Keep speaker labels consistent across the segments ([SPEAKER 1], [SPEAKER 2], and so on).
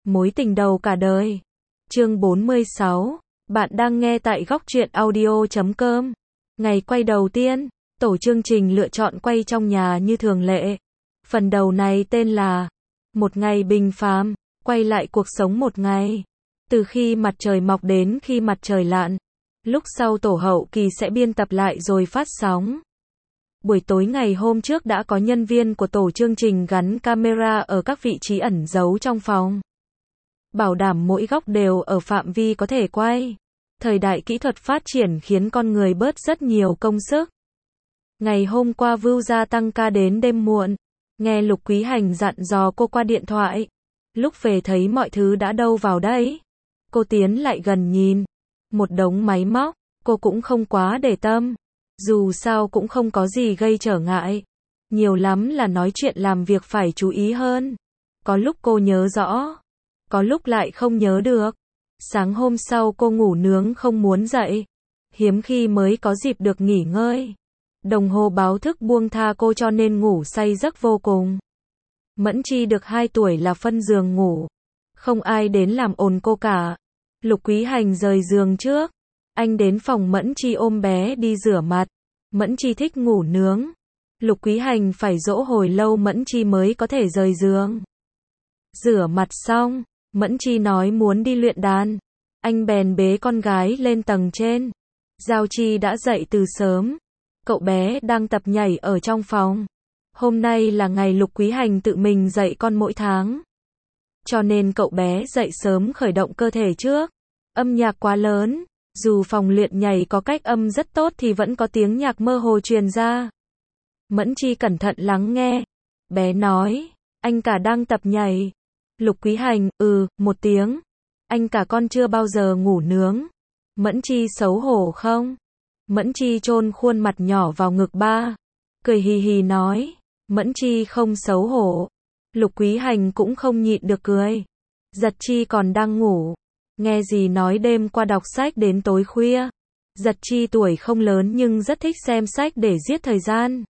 [SPEAKER 1] Mối tình đầu cả đời. Chương 46. Bạn đang nghe tại góc truyện audio.com. Ngày quay đầu tiên, tổ chương trình lựa chọn quay trong nhà như thường lệ. Phần đầu này tên là Một ngày bình phàm, quay lại cuộc sống một ngày. Từ khi mặt trời mọc đến khi mặt trời lặn. Lúc sau tổ hậu kỳ sẽ biên tập lại rồi phát sóng. Buổi tối ngày hôm trước đã có nhân viên của tổ chương trình gắn camera ở các vị trí ẩn giấu trong phòng. Bảo đảm mỗi góc đều ở phạm vi có thể quay. Thời đại kỹ thuật phát triển khiến con người bớt rất nhiều công sức. Ngày hôm qua Vưu gia tăng ca đến đêm muộn. Nghe Lục Quý Hành dặn dò cô qua điện thoại. Lúc về thấy mọi thứ đã đâu vào đấy. Cô tiến lại gần nhìn. Một đống máy móc, cô cũng không quá để tâm. Dù sao cũng không có gì gây trở ngại. Nhiều lắm là nói chuyện làm việc phải chú ý hơn. Có lúc cô nhớ rõ, có lúc lại không nhớ được. Sáng hôm sau cô ngủ nướng không muốn dậy. Hiếm khi mới có dịp được nghỉ ngơi. Đồng hồ báo thức buông tha cô cho nên ngủ say giấc vô cùng. Mẫn Chi được 2 tuổi là phân giường ngủ. Không ai đến làm ồn cô cả. Lục Quý Hành rời giường trước. Anh đến phòng Mẫn Chi ôm bé đi rửa mặt. Mẫn Chi thích ngủ nướng. Lục Quý Hành phải dỗ hồi lâu Mẫn Chi mới có thể rời giường. Rửa mặt xong, Mẫn Chi nói muốn đi luyện đàn. Anh bèn bế con gái lên tầng trên. Giao Chi đã dậy từ sớm. Cậu bé đang tập nhảy ở trong phòng. Hôm nay là ngày Lục Quý Hành tự mình dạy con mỗi tháng. Cho nên cậu bé dậy sớm khởi động cơ thể trước. Âm nhạc quá lớn. Dù phòng luyện nhảy có cách âm rất tốt thì vẫn có tiếng nhạc mơ hồ truyền ra. Mẫn Chi cẩn thận lắng nghe. Bé nói, anh cả đang tập nhảy. Lục Quý Hành, một tiếng. Anh cả con chưa bao giờ ngủ nướng. Mẫn Chi xấu hổ không? Mẫn Chi chôn khuôn mặt nhỏ vào ngực ba. Cười hì hì nói, Mẫn Chi không xấu hổ. Lục Quý Hành cũng không nhịn được cười. Giật Chi còn đang ngủ. Nghe gì nói đêm qua đọc sách đến tối khuya. Giật Chi tuổi không lớn nhưng rất thích xem sách để giết thời gian.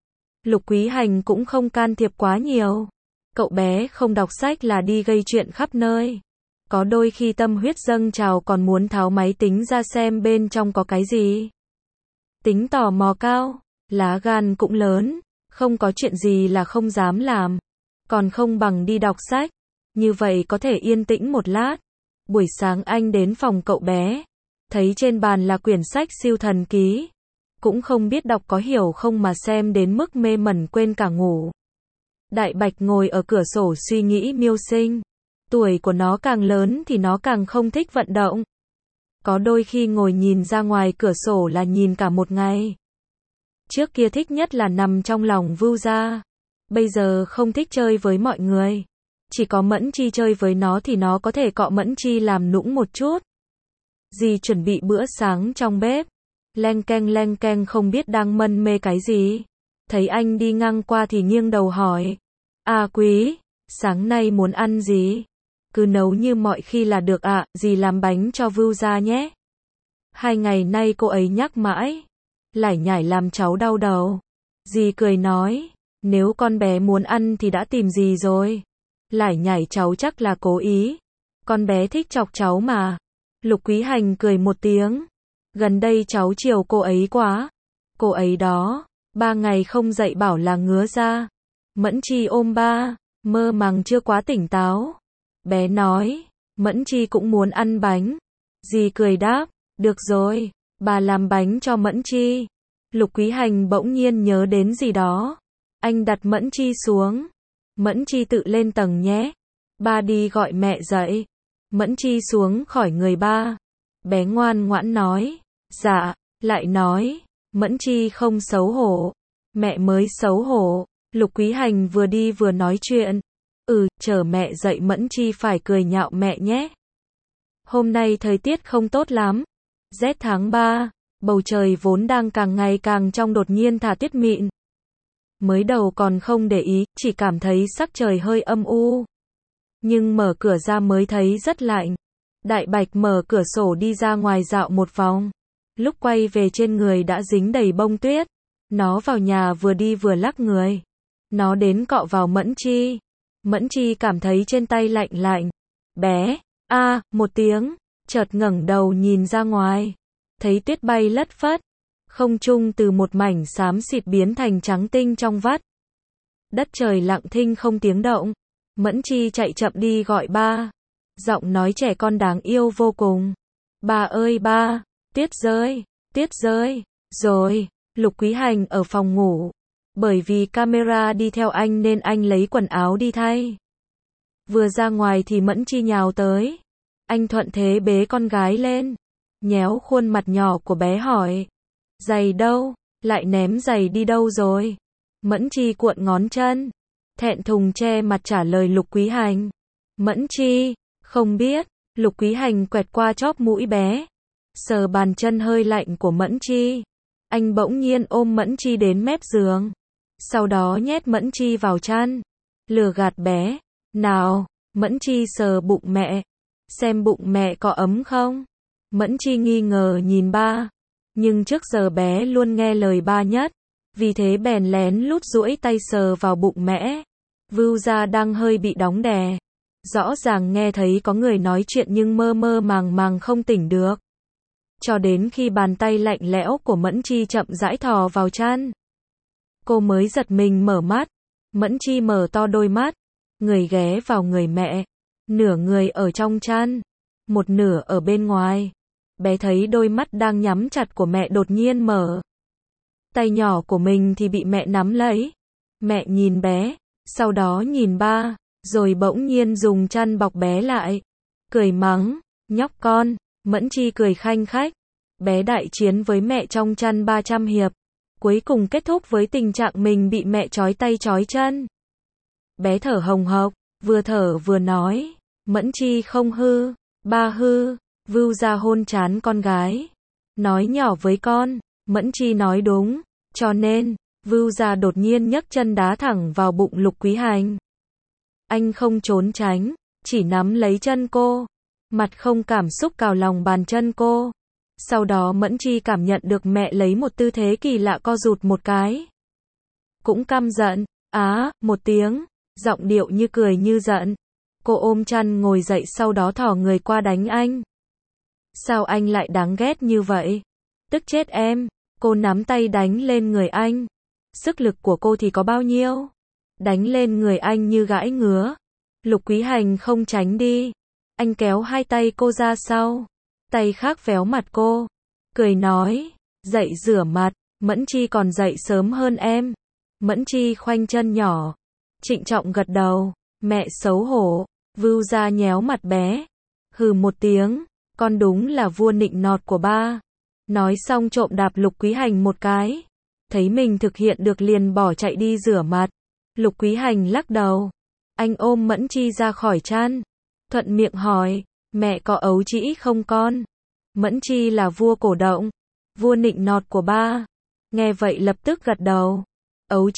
[SPEAKER 1] Lục Quý Hành cũng không can thiệp quá nhiều. Cậu bé không đọc sách là đi gây chuyện khắp nơi. Có đôi khi tâm huyết dâng trào còn muốn tháo máy tính ra xem bên trong có cái gì. Tính tò mò cao, lá gan cũng lớn, không có chuyện gì là không dám làm. Còn không bằng đi đọc sách, như vậy có thể yên tĩnh một lát. Buổi sáng anh đến phòng cậu bé, thấy trên bàn là quyển sách siêu thần ký. Cũng không biết đọc có hiểu không mà xem đến mức mê mẩn quên cả ngủ. Đại Bạch ngồi ở cửa sổ suy nghĩ mưu sinh. Tuổi của nó càng lớn thì nó càng không thích vận động. Có đôi khi ngồi nhìn ra ngoài cửa sổ là nhìn cả một ngày. Trước kia thích nhất là nằm trong lòng Vưu gia. Bây giờ không thích chơi với mọi người. Chỉ có Mẫn Chi chơi với nó thì nó có thể cọ Mẫn Chi làm nũng một chút. Dì chuẩn bị bữa sáng trong bếp. Leng keng không biết đang mân mê cái gì. Thấy anh đi ngang qua thì nghiêng đầu hỏi. À Quý, sáng nay muốn ăn gì? Cứ nấu như mọi khi là được ạ, dì làm bánh cho Vưu gia nhé. 2 ngày nay cô ấy nhắc mãi. Lải nhải làm cháu đau đầu. Dì cười nói, nếu con bé muốn ăn thì đã tìm dì rồi. Lải nhải cháu chắc là cố ý. Con bé thích chọc cháu mà. Lục Quý Hành cười một tiếng. Gần đây cháu chiều cô ấy quá. Cô ấy đó, 3 ngày không dậy bảo là ngứa ra. Mẫn Chi ôm ba, mơ màng chưa quá tỉnh táo. Bé nói, Mẫn Chi cũng muốn ăn bánh. Dì cười đáp, được rồi, bà làm bánh cho Mẫn Chi. Lục Quý Hành bỗng nhiên nhớ đến gì đó. Anh đặt Mẫn Chi xuống. Mẫn Chi tự lên tầng nhé. Ba đi gọi mẹ dậy. Mẫn Chi xuống khỏi người ba. Bé ngoan ngoãn nói. Dạ, lại nói. Mẫn Chi không xấu hổ. Mẹ mới xấu hổ. Lục Quý Hành vừa đi vừa nói chuyện. Chờ mẹ dậy Mẫn Chi phải cười nhạo mẹ nhé. Hôm nay thời tiết không tốt lắm. Rét tháng 3. Bầu trời vốn đang càng ngày càng trong đột nhiên thả tuyết mịn. Mới đầu còn không để ý, chỉ cảm thấy sắc trời hơi âm u. Nhưng mở cửa ra mới thấy rất lạnh. Đại Bạch mở cửa sổ đi ra ngoài dạo một vòng. Lúc quay về trên người đã dính đầy bông tuyết. Nó vào nhà vừa đi vừa lắc người. Nó đến cọ vào Mẫn Chi. Mẫn Chi cảm thấy trên tay lạnh lạnh. Bé, một tiếng, chợt ngẩng đầu nhìn ra ngoài. Thấy tuyết bay lất phất. Không trung từ một mảnh xám xịt biến thành trắng tinh trong vắt. Đất trời lặng thinh không tiếng động. Mẫn Chi chạy chậm đi gọi ba. Giọng nói trẻ con đáng yêu vô cùng. Ba ơi ba, tuyết rơi. Rồi, Lục Quý Hành ở phòng ngủ. Bởi vì camera đi theo anh nên anh lấy quần áo đi thay. Vừa ra ngoài thì Mẫn Chi nhào tới. Anh thuận thế bế con gái lên. Nhéo khuôn mặt nhỏ của bé hỏi. Giày đâu? Lại ném giày đi đâu rồi? Mẫn Chi cuộn ngón chân. Thẹn thùng che mặt trả lời Lục Quý Hành. Mẫn Chi, không biết. Lục Quý Hành quẹt qua chóp mũi bé. Sờ bàn chân hơi lạnh của Mẫn Chi. Anh bỗng nhiên ôm Mẫn Chi đến mép giường. Sau đó nhét Mẫn Chi vào chăn. Lừa gạt bé. Nào, Mẫn Chi sờ bụng mẹ. Xem bụng mẹ có ấm không? Mẫn Chi nghi ngờ nhìn ba. Nhưng trước giờ bé luôn nghe lời ba nhất. Vì thế bèn lén lút duỗi tay sờ vào bụng mẹ. Vưu Gia đang hơi bị đóng đè. Rõ ràng nghe thấy có người nói chuyện nhưng mơ mơ màng màng không tỉnh được. Cho đến khi bàn tay lạnh lẽo của Mẫn Chi chậm rãi thò vào chăn. Cô mới giật mình mở mắt. Mẫn Chi mở to đôi mắt. Người ghé vào người mẹ. Nửa người ở trong chăn. Một nửa ở bên ngoài. Bé thấy đôi mắt đang nhắm chặt của mẹ đột nhiên mở. Tay nhỏ của mình thì bị mẹ nắm lấy. Mẹ nhìn bé. Sau đó nhìn ba. Rồi bỗng nhiên dùng chăn bọc bé lại. Cười mắng. Nhóc con. Mẫn Chi cười khanh khách. Bé đại chiến với mẹ trong chăn 300 hiệp. Cuối cùng kết thúc với tình trạng mình bị mẹ trói tay trói chân. Bé thở hồng hộc. Vừa thở vừa nói. Mẫn Chi không hư. Ba hư. Vưu Gia hôn trán con gái. Nói nhỏ với con. Mẫn Chi nói đúng. Cho nên, Vưu Gia đột nhiên nhấc chân đá thẳng vào bụng Lục Quý Hành. Anh không trốn tránh. Chỉ nắm lấy chân cô. Mặt không cảm xúc cào lòng bàn chân cô. Sau đó Mẫn Chi cảm nhận được mẹ lấy một tư thế kỳ lạ co rụt một cái. Cũng căm giận. Một tiếng. Giọng điệu như cười như giận. Cô ôm chăn ngồi dậy sau đó thò người qua đánh anh. Sao anh lại đáng ghét như vậy? Tức chết em. Cô nắm tay đánh lên người anh. Sức lực của cô thì có bao nhiêu? Đánh lên người anh như gãi ngứa. Lục Quý Hành không tránh đi. Anh kéo hai tay cô ra sau. Tay khác véo mặt cô. Cười nói. Dậy rửa mặt. Mẫn Chi còn dậy sớm hơn em. Mẫn Chi khoanh chân nhỏ. Trịnh trọng gật đầu. Mẹ xấu hổ. Vưu Gia nhéo mặt bé. Hừ một tiếng. Con đúng là vua nịnh nọt của ba. Nói xong trộm đạp Lục Quý Hành một cái. Thấy mình thực hiện được liền bỏ chạy đi rửa mặt. Lục Quý Hành lắc đầu. Anh ôm Mẫn Chi ra khỏi chăn. Thuận miệng hỏi. Mẹ có ấu trĩ không con? Mẫn Chi là vua cổ động. Vua nịnh nọt của ba. Nghe vậy lập tức gật đầu. Ấu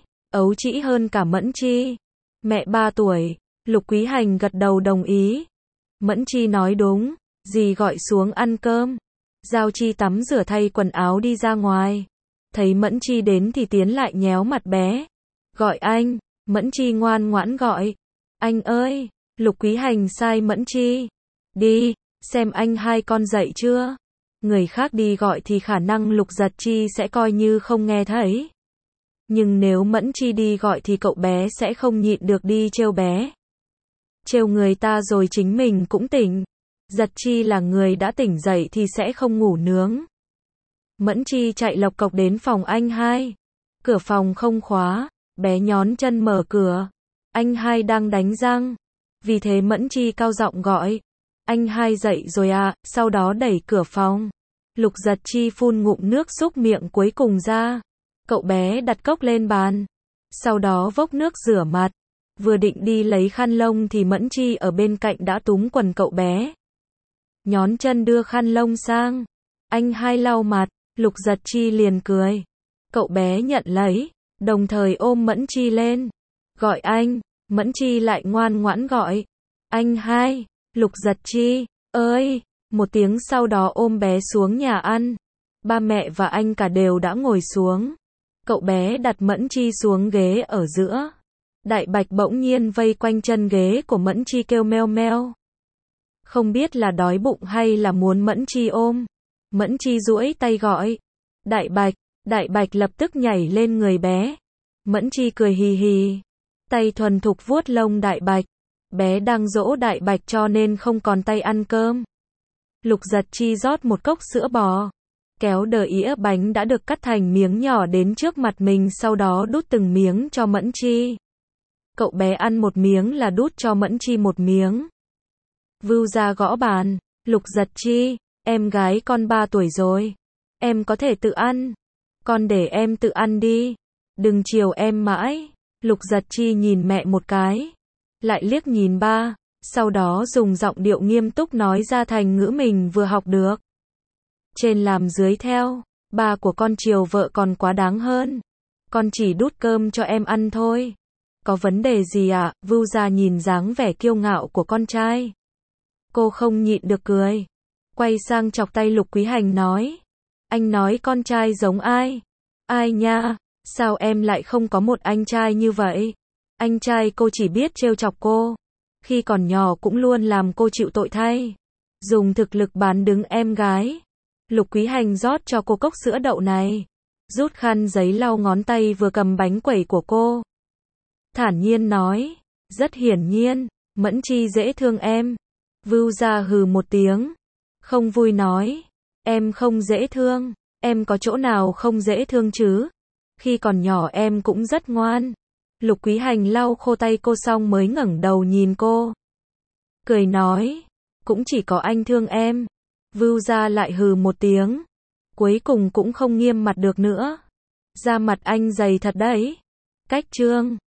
[SPEAKER 1] trĩ hơn cả Mẫn Chi. Mẹ 3 tuổi. Lục Quý Hành gật đầu đồng ý. Mẫn Chi nói đúng. Dì gọi xuống ăn cơm. Giao Chi tắm rửa thay quần áo đi ra ngoài. Thấy Mẫn Chi đến thì tiến lại nhéo mặt bé. Gọi anh. Mẫn Chi ngoan ngoãn gọi. Anh ơi. Lục Quý Hành sai Mẫn Chi. Đi. Xem anh hai con dậy chưa. Người khác đi gọi thì khả năng Lục Giật Chi sẽ coi như không nghe thấy. Nhưng nếu Mẫn Chi đi gọi thì cậu bé sẽ không nhịn được đi trêu bé. Trêu người ta rồi chính mình cũng tỉnh. Giật Chi là người đã tỉnh dậy thì sẽ không ngủ nướng. Mẫn Chi chạy lộc cộc đến phòng anh hai. Cửa phòng không khóa. Bé nhón chân mở cửa. Anh hai đang đánh răng. Vì thế Mẫn Chi cao giọng gọi. Anh hai dậy rồi à, sau đó đẩy cửa phòng. Lục Giật Chi phun ngụm nước súc miệng cuối cùng ra. Cậu bé đặt cốc lên bàn. Sau đó vốc nước rửa mặt. Vừa định đi lấy khăn lông thì Mẫn Chi ở bên cạnh đã túm quần cậu bé. Nhón chân đưa khăn lông sang. Anh hai lau mặt. Lục Giật Chi liền cười. Cậu bé nhận lấy. Đồng thời ôm Mẫn Chi lên. Gọi anh. Mẫn Chi lại ngoan ngoãn gọi. Anh hai. Lục Giật Chi. Ơi. Một tiếng sau đó ôm bé xuống nhà ăn. Ba mẹ và anh cả đều đã ngồi xuống. Cậu bé đặt Mẫn Chi xuống ghế ở giữa. Đại Bạch bỗng nhiên vây quanh chân ghế của Mẫn Chi kêu meo meo. Không biết là đói bụng hay là muốn Mẫn Chi ôm. Mẫn Chi duỗi tay gọi. Đại Bạch lập tức nhảy lên người bé. Mẫn Chi cười hì hì. Tay thuần thục vuốt lông Đại Bạch. Bé đang dỗ Đại Bạch cho nên không còn tay ăn cơm. Lục Giật Chi rót một cốc sữa bò. Kéo đĩa bánh đã được cắt thành miếng nhỏ đến trước mặt mình, sau đó đút từng miếng cho Mẫn Chi. Cậu bé ăn một miếng là đút cho Mẫn Chi một miếng. Vưu Gia gõ bàn. Lục Giật Chi, em gái con 3 tuổi rồi. Em có thể tự ăn. Con để em tự ăn đi. Đừng chiều em mãi. Lục Giật Chi nhìn mẹ một cái. Lại liếc nhìn ba. Sau đó dùng giọng điệu nghiêm túc nói ra thành ngữ mình vừa học được. Trên làm dưới theo. Ba của con chiều vợ còn quá đáng hơn. Con chỉ đút cơm cho em ăn thôi. Có vấn đề gì ạ? Vưu Gia nhìn dáng vẻ kiêu ngạo của con trai. Cô không nhịn được cười. Quay sang chọc tay Lục Quý Hành nói. Anh nói con trai giống ai? Ai nha? Sao em lại không có một anh trai như vậy? Anh trai cô chỉ biết trêu chọc cô. Khi còn nhỏ cũng luôn làm cô chịu tội thay. Dùng thực lực bán đứng em gái. Lục Quý Hành rót cho cô cốc sữa đậu này. Rút khăn giấy lau ngón tay vừa cầm bánh quẩy của cô. Thản nhiên nói. Rất hiển nhiên, Mẫn Chi dễ thương em. Vưu Gia hừ một tiếng. Không vui nói. Em không dễ thương. Em có chỗ nào không dễ thương chứ? Khi còn nhỏ em cũng rất ngoan. Lục Quý Hành lau khô tay cô xong mới ngẩng đầu nhìn cô. Cười nói. Cũng chỉ có anh thương em. Vưu Gia lại hừ một tiếng. Cuối cùng cũng không nghiêm mặt được nữa. Da mặt anh dày thật đấy. Cách chương